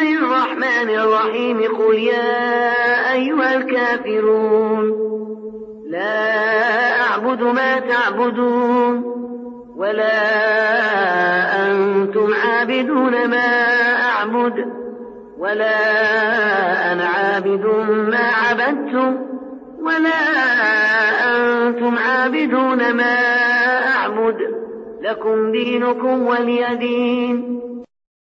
الرحمن الرحيم قل يا أيها الكافرون لا أعبد ما تعبدون ولا أنتم عابدون ما أعبد ولا أنا عابد ما عبدتم ولا أنتم عابدون ما أعبد لكم دينكم ولي دين.